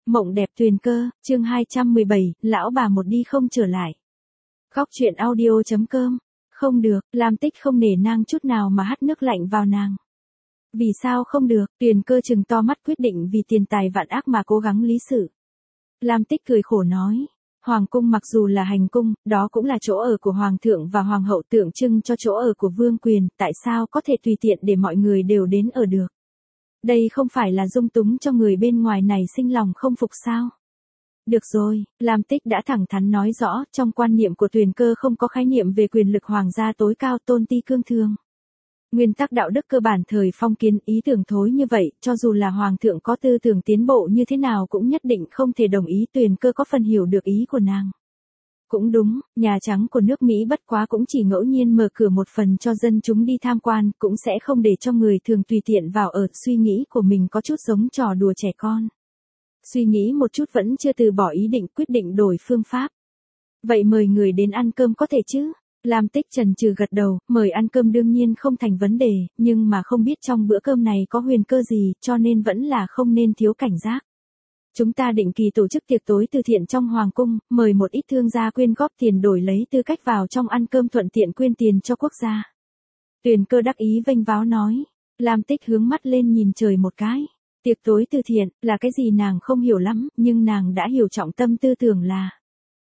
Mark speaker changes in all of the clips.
Speaker 1: Mộng đẹp Tuyền Cơ, chương 217, lão bà một đi không trở lại. Góc truyện audio.com. Không được, Lam Tích không nể nang chút nào mà hắt nước lạnh vào nàng. Vì sao không được? Tuyền Cơ trừng to mắt quyết định vì tiền tài vạn ác mà cố gắng lý sự. Lam Tích cười khổ nói. Hoàng cung mặc dù là hành cung, đó cũng là chỗ ở của hoàng thượng và hoàng hậu, tượng trưng cho chỗ ở của vương quyền, tại sao có thể tùy tiện để mọi người đều đến ở được? Đây không phải là dung túng cho người bên ngoài này sinh lòng không phục sao? Được rồi, Lam Tích đã thẳng thắn nói rõ, trong quan niệm của Tuyền Cơ không có khái niệm về quyền lực hoàng gia tối cao, tôn ti cương thường. Nguyên tắc đạo đức cơ bản thời phong kiến, ý tưởng thối như vậy, cho dù là hoàng thượng có tư tưởng tiến bộ như thế nào cũng nhất định không thể đồng ý. Tuyền Cơ có phần hiểu được ý của nàng. Cũng đúng, Nhà Trắng của nước Mỹ bất quá cũng chỉ ngẫu nhiên mở cửa một phần cho dân chúng đi tham quan, cũng sẽ không để cho người thường tùy tiện vào ở. Suy nghĩ của mình có chút giống trò đùa trẻ con. Suy nghĩ một chút vẫn chưa từ bỏ ý định, quyết định đổi phương pháp. Vậy mời người đến ăn cơm có thể chứ? Lam Tích chần chừ gật đầu, mời ăn cơm đương nhiên không thành vấn đề, nhưng mà không biết trong bữa cơm này có huyền cơ gì, cho nên vẫn là không nên thiếu cảnh giác. Chúng ta định kỳ tổ chức tiệc tối từ thiện trong hoàng cung, mời một ít thương gia quyên góp tiền đổi lấy tư cách vào trong ăn cơm, thuận tiện quyên tiền cho quốc gia. Tuyền Cơ đắc ý vênh váo nói. Lam Tích hướng mắt lên nhìn trời một cái. Tiệc tối từ thiện là cái gì nàng không hiểu lắm, nhưng nàng đã hiểu trọng tâm tư tưởng là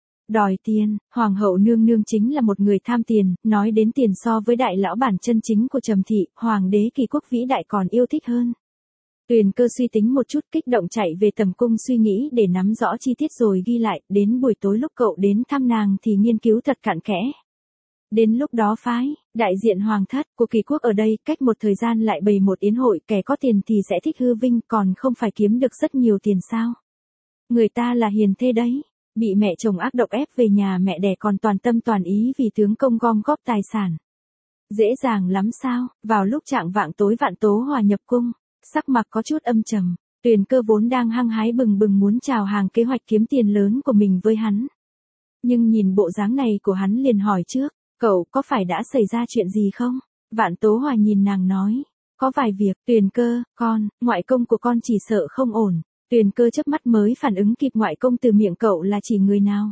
Speaker 1: đòi tiền. Hoàng hậu nương nương chính là một người tham tiền, nói đến tiền so với đại lão bản chân chính của Trầm thị, hoàng đế Kỳ Quốc vĩ đại còn yêu thích hơn. Tuyền Cơ suy tính một chút, kích động chạy về tầm cung suy nghĩ để nắm rõ chi tiết rồi ghi lại, đến buổi tối lúc cậu đến thăm nàng thì nghiên cứu thật cặn kẽ. Đến lúc đó phái đại diện hoàng thất của Kỳ Quốc ở đây, cách một thời gian lại bày một yến hội, kẻ có tiền thì sẽ thích hư vinh, còn không phải kiếm được rất nhiều tiền sao? Người ta là hiền thê đấy, bị mẹ chồng ác độc ép về nhà mẹ đẻ còn toàn tâm toàn ý vì tướng công gom góp tài sản. Dễ dàng lắm sao? Vào lúc chạng vạng tối Vạn Tố Hòa nhập cung, sắc mặt có chút âm trầm. Tuyền Cơ vốn đang hăng hái bừng bừng muốn chào hàng kế hoạch kiếm tiền lớn của mình với hắn. Nhưng nhìn bộ dáng này của hắn liền hỏi trước, cậu có phải đã xảy ra chuyện gì không? Vạn Tố Hòa nhìn nàng nói, có vài việc. Tuyền Cơ, ngoại công của con chỉ sợ không ổn. Tuyền Cơ chớp mắt mới phản ứng kịp, ngoại công từ miệng cậu là chỉ người nào?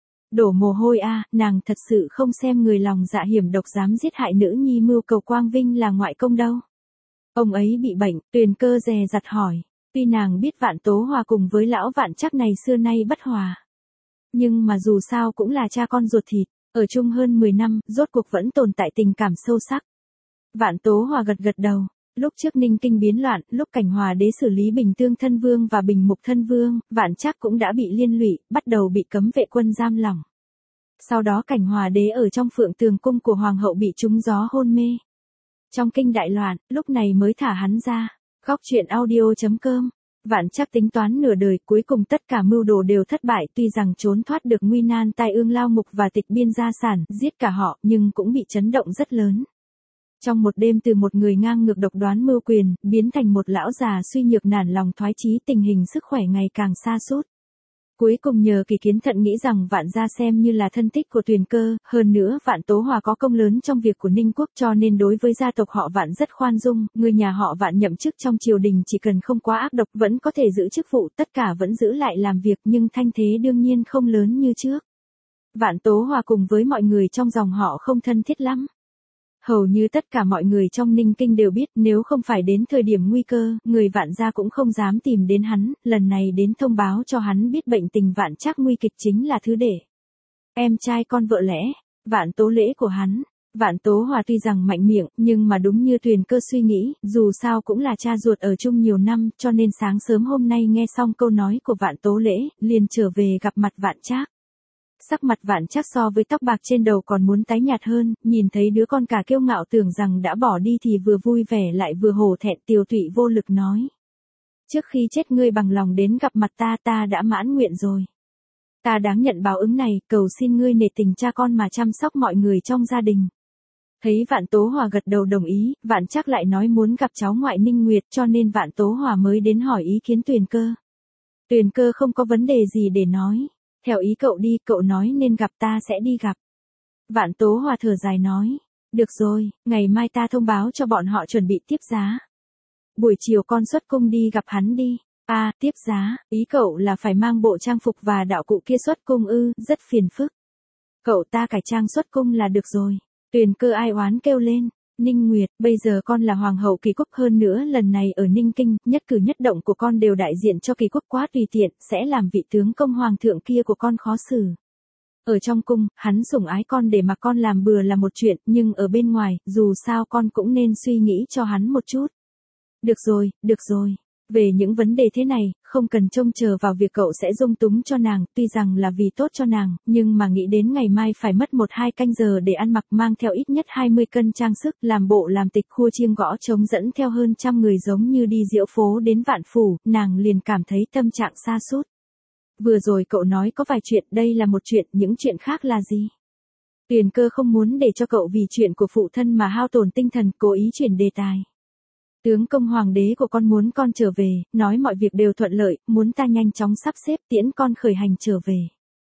Speaker 1: Đổ mồ hôi a, nàng thật sự không xem người lòng dạ hiểm độc dám giết hại nữ nhi mưu cầu quang vinh là ngoại công đâu. Ông ấy bị bệnh. Tuyền Cơ dè dặt hỏi. Tuy nàng biết Vạn Tố Hòa cùng với lão Vạn Trắc này xưa nay bất hòa, nhưng mà dù sao cũng là cha con ruột thịt, ở chung hơn 10 năm, rốt cuộc vẫn tồn tại tình cảm sâu sắc. Vạn Tố Hòa gật gật đầu. Lúc trước Ninh Kinh biến loạn, lúc Cảnh Hòa đế xử lý Bình Tương thân vương và Bình Mục thân vương, Vạn Trắc cũng đã bị liên lụy, bắt đầu bị cấm vệ quân giam lỏng. Sau đó Cảnh Hòa đế ở trong Phượng Tường cung của hoàng hậu bị trúng gió hôn mê. Trong kinh đại loạn, lúc này mới thả hắn ra. Góc truyện audio.com. Vạn Trắc tính toán nửa đời, cuối cùng tất cả mưu đồ đều thất bại, tuy rằng trốn thoát được nguy nan tai ương lao ngục và tịch biên gia sản, giết cả họ, nhưng cũng bị chấn động rất lớn. Trong một đêm từ một người ngang ngược độc đoán mưu quyền, biến thành một lão già suy nhược nản lòng thoái chí, tình hình sức khỏe ngày càng sa sút. Cuối cùng nhờ Kỳ Kiến Thận nghĩ rằng Vạn gia xem như là thân thích của Tuyền Cơ, hơn nữa Vạn Tố Hòa có công lớn trong việc của Ninh Quốc, cho nên đối với gia tộc họ Vạn rất khoan dung, người nhà họ Vạn nhậm chức trong triều đình chỉ cần không quá ác độc vẫn có thể giữ chức vụ, tất cả vẫn giữ lại làm việc, nhưng thanh thế đương nhiên không lớn như trước. Vạn Tố Hòa cùng với mọi người trong dòng họ không thân thiết lắm. Hầu như tất cả mọi người trong Ninh Kinh đều biết, nếu không phải đến thời điểm nguy cơ, người Vạn gia cũng không dám tìm đến hắn, lần này đến thông báo cho hắn biết bệnh tình Vạn Trắc nguy kịch chính là thứ để em trai con vợ lẽ, Vạn Tố Lễ của hắn. Vạn Tố Hòa tuy rằng mạnh miệng, nhưng mà đúng như Tuyền Cơ suy nghĩ, dù sao cũng là cha ruột ở chung nhiều năm, cho nên sáng sớm hôm nay nghe xong câu nói của Vạn Tố Lễ, liền trở về gặp mặt Vạn Trắc. Sắc mặt Vạn Trắc so với tóc bạc trên đầu còn muốn tái nhạt hơn, nhìn thấy đứa con cả kiêu ngạo tưởng rằng đã bỏ đi thì vừa vui vẻ lại vừa hổ thẹn, tiều tụy vô lực nói. Trước khi chết ngươi bằng lòng đến gặp mặt ta đã mãn nguyện rồi. Ta đáng nhận báo ứng này, cầu xin ngươi nể tình cha con mà chăm sóc mọi người trong gia đình. Thấy Vạn Tố Hòa gật đầu đồng ý, Vạn Trắc lại nói muốn gặp cháu ngoại Ninh Nguyệt, cho nên Vạn Tố Hòa mới đến hỏi ý kiến Tuyền Cơ. Tuyền Cơ không có vấn đề gì để nói. Theo ý cậu đi, cậu nói nên gặp ta sẽ đi gặp. Vạn Tố Hòa thở dài nói. Được rồi, ngày mai ta thông báo cho bọn họ chuẩn bị tiếp giá. Buổi chiều con xuất cung đi gặp hắn đi. À, tiếp giá, ý cậu là phải mang bộ trang phục và đạo cụ kia xuất cung ư, rất phiền phức. Cậu ta cải trang xuất cung là được rồi. Tuyền Cơ ai oán kêu lên. Ninh Nguyệt, bây giờ con là hoàng hậu Kỳ Quốc, hơn nữa lần này ở Ninh Kinh, nhất cử nhất động của con đều đại diện cho Kỳ Quốc, quá tùy tiện, sẽ làm vị tướng công hoàng thượng kia của con khó xử. Ở trong cung, hắn sủng ái con để mà con làm bừa là một chuyện, nhưng ở bên ngoài, dù sao con cũng nên suy nghĩ cho hắn một chút. Được rồi, được rồi. Về những vấn đề thế này, không cần trông chờ vào việc cậu sẽ dung túng cho nàng, tuy rằng là vì tốt cho nàng, nhưng mà nghĩ đến ngày mai phải mất 1-2 canh giờ để ăn mặc, mang theo ít nhất 20 cân trang sức, làm bộ làm tịch, khua chiêng gõ trống dẫn theo hơn 100 người giống như đi diễu phố đến Vạn Phủ, nàng liền cảm thấy tâm trạng sa sút. Vừa rồi cậu nói có vài chuyện, đây là một chuyện, những chuyện khác là gì? Tuyền Cơ không muốn để cho cậu vì chuyện của phụ thân mà hao tổn tinh thần, cố ý chuyển đề tài. Tướng công hoàng đế của con muốn con trở về, nói mọi việc đều thuận lợi, muốn ta nhanh chóng sắp xếp tiễn con khởi hành trở về.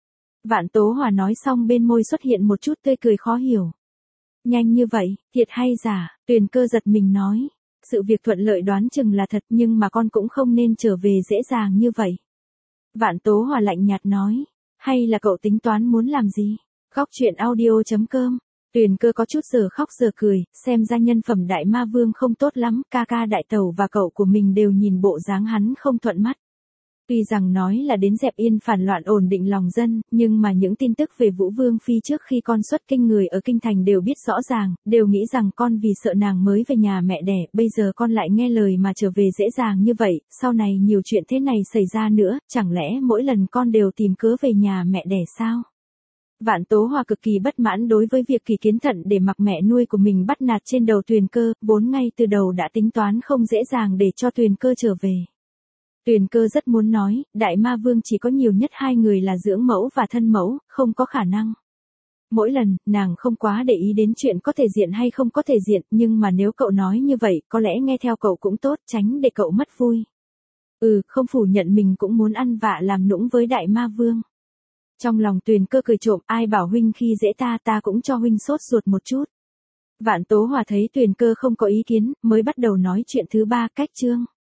Speaker 1: Vạn Tố Hòa nói xong bên môi xuất hiện một chút tươi cười khó hiểu. Nhanh như vậy, thiệt hay giả? Tuyền Cơ giật mình nói. Sự việc thuận lợi đoán chừng là thật, nhưng mà con cũng không nên trở về dễ dàng như vậy. Vạn Tố Hòa lạnh nhạt nói. Hay là cậu tính toán muốn làm gì? Khóc chuyện audio.com. Tuyền Cơ có chút giờ khóc giờ cười, xem ra nhân phẩm đại ma vương không tốt lắm, ca ca đại tẩu và cậu của mình đều nhìn bộ dáng hắn không thuận mắt. Tuy rằng nói là đến dẹp yên phản loạn ổn định lòng dân, nhưng mà những tin tức về Vũ Vương Phi trước khi con xuất kinh người ở kinh thành đều biết rõ ràng, đều nghĩ rằng con vì sợ nàng mới về nhà mẹ đẻ, bây giờ con lại nghe lời mà trở về dễ dàng như vậy, sau này nhiều chuyện thế này xảy ra nữa, chẳng lẽ mỗi lần con đều tìm cớ về nhà mẹ đẻ sao? Vạn Tố Hòa cực kỳ bất mãn đối với việc Kỳ Kiến Thận để mặc mẹ nuôi của mình bắt nạt trên đầu Tuyền Cơ, vốn ngay từ đầu đã tính toán không dễ dàng để cho Tuyền Cơ trở về. Tuyền Cơ rất muốn nói, đại ma vương chỉ có nhiều nhất 2 người là dưỡng mẫu và thân mẫu, không có khả năng. Mỗi lần, nàng không quá để ý đến chuyện có thể diện hay không có thể diện, nhưng mà nếu cậu nói như vậy, có lẽ nghe theo cậu cũng tốt, tránh để cậu mất vui. Không phủ nhận mình cũng muốn ăn vạ làm nũng với đại ma vương. Trong lòng Tuyền Cơ cười trộm, ai bảo huynh khi dễ ta cũng cho huynh sốt ruột một chút. Vạn Tố Hòa thấy Tuyền Cơ không có ý kiến, mới bắt đầu nói chuyện thứ 3, cách chương.